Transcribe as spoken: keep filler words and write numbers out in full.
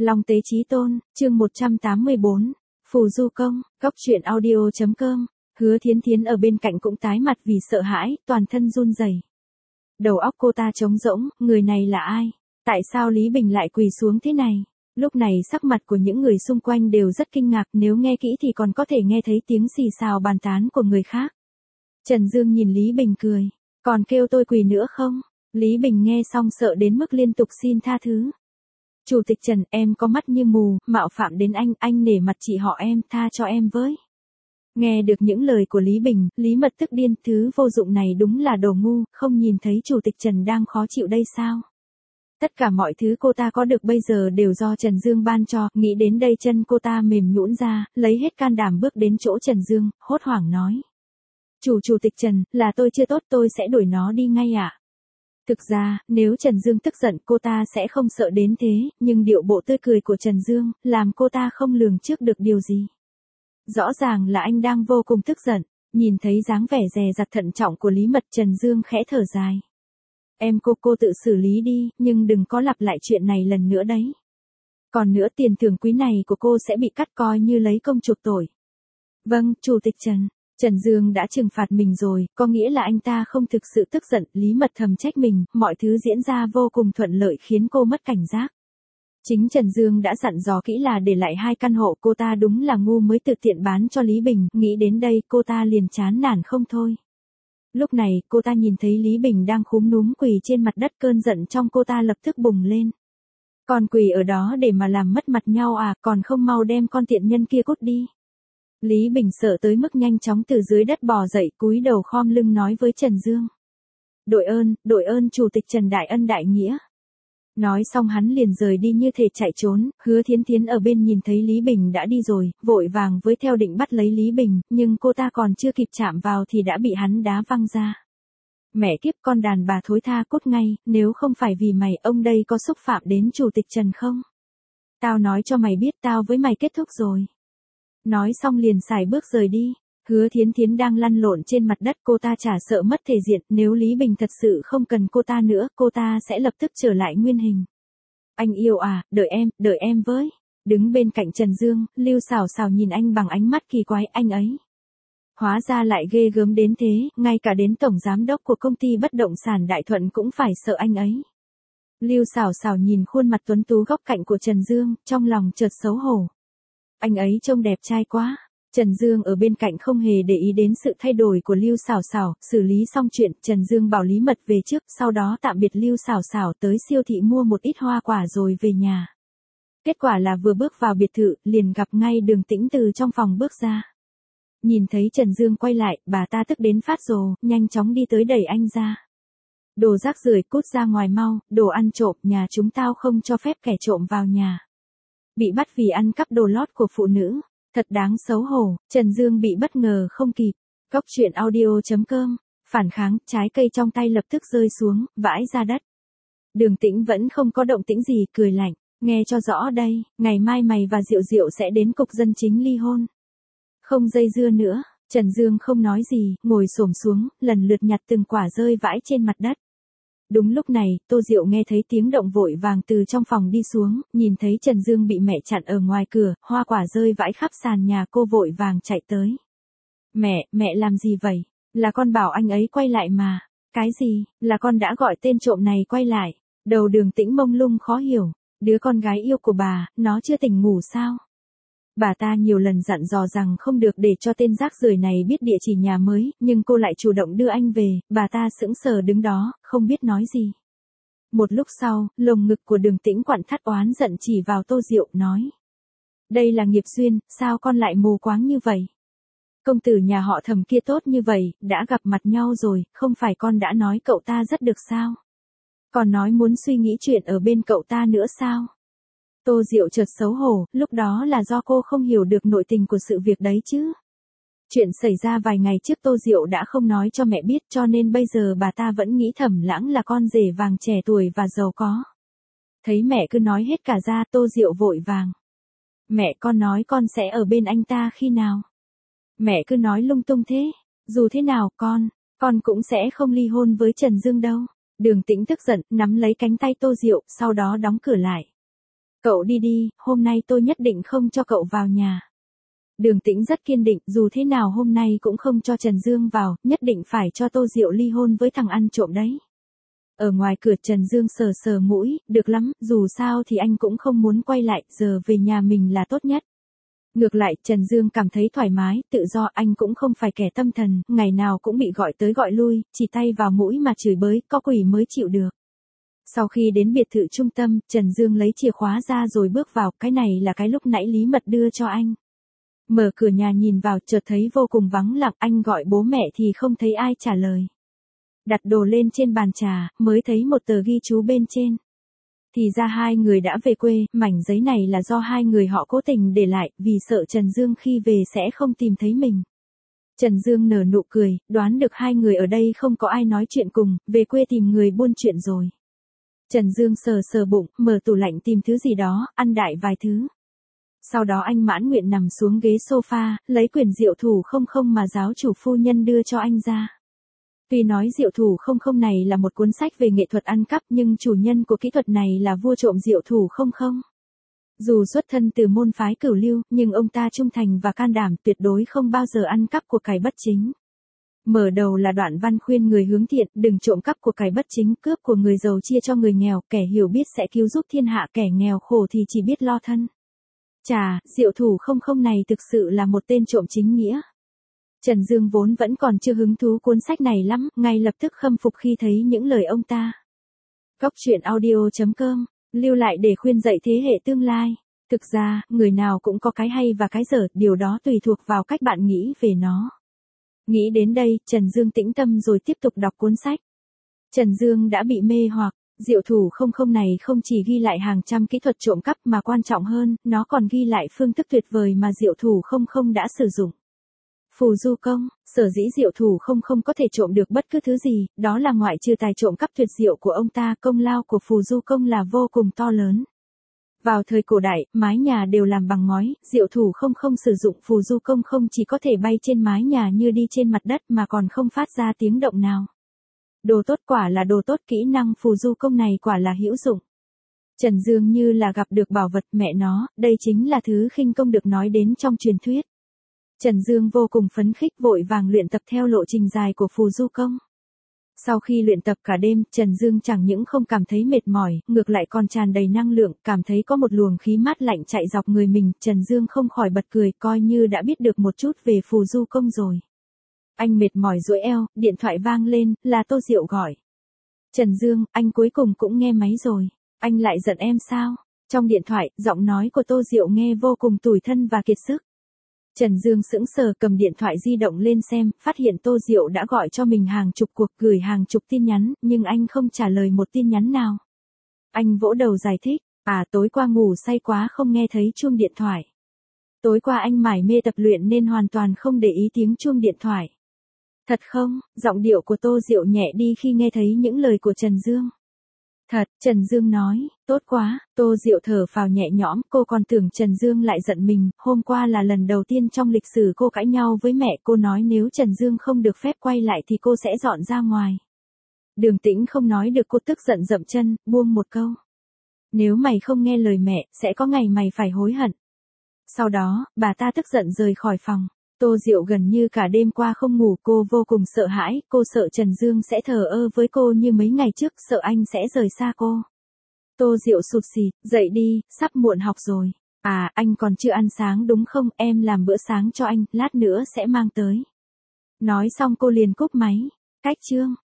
Long Tế Chí Tôn, chương một trăm tám mươi bốn, Phù Du Công, Góc Truyện Audio.com, Hứa Thiến Thiến ở bên cạnh cũng tái mặt vì sợ hãi, toàn thân run rẩy. Đầu óc cô ta trống rỗng, người này là ai? Tại sao Lý Bình lại quỳ xuống thế này? Lúc này sắc mặt của những người xung quanh đều rất kinh ngạc, nếu nghe kỹ thì còn có thể nghe thấy tiếng xì xào bàn tán của người khác. Trần Dương nhìn Lý Bình cười, còn kêu tôi quỳ nữa không? Lý Bình nghe xong sợ đến mức liên tục xin tha thứ. Chủ tịch Trần, em có mắt như mù, mạo phạm đến anh, anh nể mặt chị họ em, tha cho em với. Nghe được những lời của Lý Bình, Lý Mật tức điên, thứ vô dụng này đúng là đồ ngu, không nhìn thấy Chủ tịch Trần đang khó chịu đây sao? Tất cả mọi thứ cô ta có được bây giờ đều do Trần Dương ban cho, nghĩ đến đây chân cô ta mềm nhũn ra, lấy hết can đảm bước đến chỗ Trần Dương, hốt hoảng nói. Chủ Chủ tịch Trần, là tôi chưa tốt, tôi sẽ đuổi nó đi ngay ạ. À? Thực ra, nếu Trần Dương tức giận cô ta sẽ không sợ đến thế, nhưng điệu bộ tươi cười của Trần Dương, làm cô ta không lường trước được điều gì. Rõ ràng là anh đang vô cùng tức giận, nhìn thấy dáng vẻ dè dặt thận trọng của Lý Mật, Trần Dương khẽ thở dài. Em cô cô tự xử lý đi, nhưng đừng có lặp lại chuyện này lần nữa đấy. Còn nữa tiền thưởng quý này của cô sẽ bị cắt coi như lấy công chuộc tội. Vâng, Chủ tịch Trần. Trần Dương đã trừng phạt mình rồi, có nghĩa là anh ta không thực sự tức giận, Lý Mật thầm trách mình, mọi thứ diễn ra vô cùng thuận lợi khiến cô mất cảnh giác. Chính Trần Dương đã dặn dò kỹ là để lại hai căn hộ, cô ta đúng là ngu mới tự tiện bán cho Lý Bình, nghĩ đến đây cô ta liền chán nản không thôi. Lúc này, cô ta nhìn thấy Lý Bình đang khúm núm quỳ trên mặt đất, cơn giận trong cô ta lập tức bùng lên. Còn quỳ ở đó để mà làm mất mặt nhau à, còn không mau đem con tiện nhân kia cút đi. Lý Bình sợ tới mức nhanh chóng từ dưới đất bò dậy, cúi đầu khom lưng nói với Trần Dương. Đội ơn, đội ơn Chủ tịch Trần đại ân đại nghĩa. Nói xong hắn liền rời đi như thể chạy trốn, Hứa Thiến Thiến ở bên nhìn thấy Lý Bình đã đi rồi, vội vàng với theo định bắt lấy Lý Bình, nhưng cô ta còn chưa kịp chạm vào thì đã bị hắn đá văng ra. Mẹ kiếp, con đàn bà thối tha, cút ngay, nếu không phải vì mày, ông đây có xúc phạm đến Chủ tịch Trần không? Tao nói cho mày biết, tao với mày kết thúc rồi. Nói xong liền xài bước rời đi. Hứa Thiến Thiến đang lăn lộn trên mặt đất, cô ta chả sợ mất thể diện, nếu Lý Bình thật sự không cần cô ta nữa, cô ta sẽ lập tức trở lại nguyên hình. Anh yêu à, đợi em, đợi em với. Đứng bên cạnh Trần Dương, Lưu Sảo Sảo nhìn anh bằng ánh mắt kỳ quái, anh ấy. Hóa ra lại ghê gớm đến thế, ngay cả đến tổng giám đốc của công ty bất động sản Đại Thuận cũng phải sợ anh ấy. Lưu Sảo Sảo nhìn khuôn mặt tuấn tú góc cạnh của Trần Dương, trong lòng chợt xấu hổ. Anh ấy trông đẹp trai quá. Trần Dương ở bên cạnh không hề để ý đến sự thay đổi của Lưu Sảo Sảo, xử lý xong chuyện, Trần Dương bảo Lý Mật về trước, sau đó tạm biệt Lưu Sảo Sảo tới siêu thị mua một ít hoa quả rồi về nhà. Kết quả là vừa bước vào biệt thự, liền gặp ngay Đường Tĩnh từ trong phòng bước ra. Nhìn thấy Trần Dương quay lại, bà ta tức đến phát rồ, nhanh chóng đi tới đẩy anh ra. Đồ rác rưởi, cút ra ngoài mau, đồ ăn trộm, nhà chúng tao không cho phép kẻ trộm vào nhà. Bị bắt vì ăn cắp đồ lót của phụ nữ. Thật đáng xấu hổ, Trần Dương bị bất ngờ không kịp. Góc Truyện Audio.com, phản kháng, trái cây trong tay lập tức rơi xuống, vãi ra đất. Đường Tĩnh vẫn không có động tĩnh gì, cười lạnh, nghe cho rõ đây, ngày mai mày và Diệu Diệu sẽ đến cục dân chính ly hôn. Không dây dưa nữa, Trần Dương không nói gì, ngồi xổm xuống, lần lượt nhặt từng quả rơi vãi trên mặt đất. Đúng lúc này, Tô Diệu nghe thấy tiếng động vội vàng từ trong phòng đi xuống, nhìn thấy Trần Dương bị mẹ chặn ở ngoài cửa, hoa quả rơi vãi khắp sàn nhà, cô vội vàng chạy tới. Mẹ, mẹ làm gì vậy? Là con bảo anh ấy quay lại mà. Cái gì? Là con đã gọi tên trộm này quay lại. Đầu Đường Tĩnh mông lung khó hiểu. Đứa con gái yêu của bà, nó chưa tỉnh ngủ sao? Bà ta nhiều lần dặn dò rằng không được để cho tên rác rưởi này biết địa chỉ nhà mới, nhưng cô lại chủ động đưa anh về, bà ta sững sờ đứng đó, không biết nói gì. Một lúc sau, lồng ngực của Đường Tĩnh quặn thắt oán giận chỉ vào Tô Diệu, nói. Đây là nghiệp duyên, sao con lại mù quáng như vậy? Công tử nhà họ Thẩm kia tốt như vậy, đã gặp mặt nhau rồi, không phải con đã nói cậu ta rất được sao? Còn nói muốn suy nghĩ chuyện ở bên cậu ta nữa sao? Tô Diệu chợt xấu hổ, lúc đó là do cô không hiểu được nội tình của sự việc đấy chứ. Chuyện xảy ra vài ngày trước Tô Diệu đã không nói cho mẹ biết, cho nên bây giờ bà ta vẫn nghĩ Thẩm Lãng là con rể vàng trẻ tuổi và giàu có. Thấy mẹ cứ nói hết cả ra, Tô Diệu vội vàng. Mẹ, con nói con sẽ ở bên anh ta khi nào? Mẹ cứ nói lung tung thế. Dù thế nào con, con cũng sẽ không ly hôn với Trần Dương đâu. Đường Tĩnh tức giận, nắm lấy cánh tay Tô Diệu, sau đó đóng cửa lại. Cậu đi đi, hôm nay tôi nhất định không cho cậu vào nhà. Đường Tĩnh rất kiên định, dù thế nào hôm nay cũng không cho Trần Dương vào, nhất định phải cho Tô Diệu ly hôn với thằng ăn trộm đấy. Ở ngoài cửa Trần Dương sờ sờ mũi, được lắm, dù sao thì anh cũng không muốn quay lại, giờ về nhà mình là tốt nhất. Ngược lại, Trần Dương cảm thấy thoải mái, tự do, anh cũng không phải kẻ tâm thần, ngày nào cũng bị gọi tới gọi lui, chỉ tay vào mũi mà chửi bới, có quỷ mới chịu được. Sau khi đến biệt thự trung tâm, Trần Dương lấy chìa khóa ra rồi bước vào, cái này là cái lúc nãy Lý Mật đưa cho anh. Mở cửa nhà nhìn vào, chợt thấy vô cùng vắng lặng, anh gọi bố mẹ thì không thấy ai trả lời. Đặt đồ lên trên bàn trà, mới thấy một tờ ghi chú bên trên. Thì ra hai người đã về quê, mảnh giấy này là do hai người họ cố tình để lại, vì sợ Trần Dương khi về sẽ không tìm thấy mình. Trần Dương nở nụ cười, đoán được hai người ở đây không có ai nói chuyện cùng, về quê tìm người buôn chuyện rồi. Trần Dương sờ sờ bụng, mở tủ lạnh tìm thứ gì đó, ăn đại vài thứ. Sau đó anh mãn nguyện nằm xuống ghế sofa, lấy quyển Diệu Thủ không không mà giáo chủ phu nhân đưa cho anh ra. Tuy nói Diệu Thủ không không này là một cuốn sách về nghệ thuật ăn cắp, nhưng chủ nhân của kỹ thuật này là vua trộm Diệu Thủ không không. Dù xuất thân từ môn phái Cửu Lưu, nhưng ông ta trung thành và can đảm, tuyệt đối không bao giờ ăn cắp của cải bất chính. Mở đầu là đoạn văn khuyên người hướng thiện, đừng trộm cắp của cải bất chính, cướp của người giàu chia cho người nghèo, kẻ hiểu biết sẽ cứu giúp thiên hạ, kẻ nghèo khổ thì chỉ biết lo thân. Chà, Diệu Thủ không không này thực sự là một tên trộm chính nghĩa. Trần Dương vốn vẫn còn chưa hứng thú cuốn sách này lắm, ngay lập tức khâm phục khi thấy những lời ông ta. Góc truyện audio chấm com, lưu lại để khuyên dạy thế hệ tương lai. Thực ra, người nào cũng có cái hay và cái dở, điều đó tùy thuộc vào cách bạn nghĩ về nó. Nghĩ đến đây, Trần Dương tĩnh tâm rồi tiếp tục đọc cuốn sách. Trần Dương đã bị mê hoặc. Diệu Thủ không không này không chỉ ghi lại hàng trăm kỹ thuật trộm cắp mà quan trọng hơn, nó còn ghi lại phương thức tuyệt vời mà Diệu Thủ không không đã sử dụng. Phù du công, sở dĩ Diệu Thủ không không có thể trộm được bất cứ thứ gì, đó là ngoại trừ tài trộm cắp tuyệt diệu của ông ta, công lao của phù du công là vô cùng to lớn. Vào thời cổ đại, mái nhà đều làm bằng ngói, Diệu Thủ không không sử dụng phù du công không chỉ có thể bay trên mái nhà như đi trên mặt đất mà còn không phát ra tiếng động nào. Đồ tốt, quả là đồ tốt, kỹ năng phù du công này quả là hữu dụng. Trần Dương như là gặp được bảo vật, mẹ nó, đây chính là thứ khinh công được nói đến trong truyền thuyết. Trần Dương vô cùng phấn khích, vội vàng luyện tập theo lộ trình dài của phù du công. Sau khi luyện tập cả đêm, Trần Dương chẳng những không cảm thấy mệt mỏi, ngược lại còn tràn đầy năng lượng, cảm thấy có một luồng khí mát lạnh chạy dọc người mình, Trần Dương không khỏi bật cười, coi như đã biết được một chút về phù du công rồi. Anh mệt mỏi duỗi eo, điện thoại vang lên, là Tô Diệu gọi. Trần Dương, anh cuối cùng cũng nghe máy rồi. Anh lại giận em sao? Trong điện thoại, giọng nói của Tô Diệu nghe vô cùng tủi thân và kiệt sức. Trần Dương sững sờ cầm điện thoại di động lên xem, phát hiện Tô Diệu đã gọi cho mình hàng chục cuộc, gửi hàng chục tin nhắn, nhưng anh không trả lời một tin nhắn nào. Anh vỗ đầu giải thích, à tối qua ngủ say quá không nghe thấy chuông điện thoại. Tối qua anh mải mê tập luyện nên hoàn toàn không để ý tiếng chuông điện thoại. Thật không? Giọng điệu của Tô Diệu nhẹ đi khi nghe thấy những lời của Trần Dương. Thật, Trần Dương nói, tốt quá, Tô Diệu thở phào nhẹ nhõm, cô còn tưởng Trần Dương lại giận mình, hôm qua là lần đầu tiên trong lịch sử cô cãi nhau với mẹ, cô nói nếu Trần Dương không được phép quay lại thì cô sẽ dọn ra ngoài. Đường Tĩnh không nói được, cô tức giận dậm chân, buông một câu. Nếu mày không nghe lời mẹ, sẽ có ngày mày phải hối hận. Sau đó, bà ta tức giận rời khỏi phòng. Tô Diệu gần như cả đêm qua không ngủ, cô vô cùng sợ hãi, cô sợ Trần Dương sẽ thờ ơ với cô như mấy ngày trước, sợ anh sẽ rời xa cô. Tô Diệu sụt sịt, dậy đi, sắp muộn học rồi. À, anh còn chưa ăn sáng đúng không, em làm bữa sáng cho anh, lát nữa sẽ mang tới. Nói xong cô liền cúp máy. Cách chương.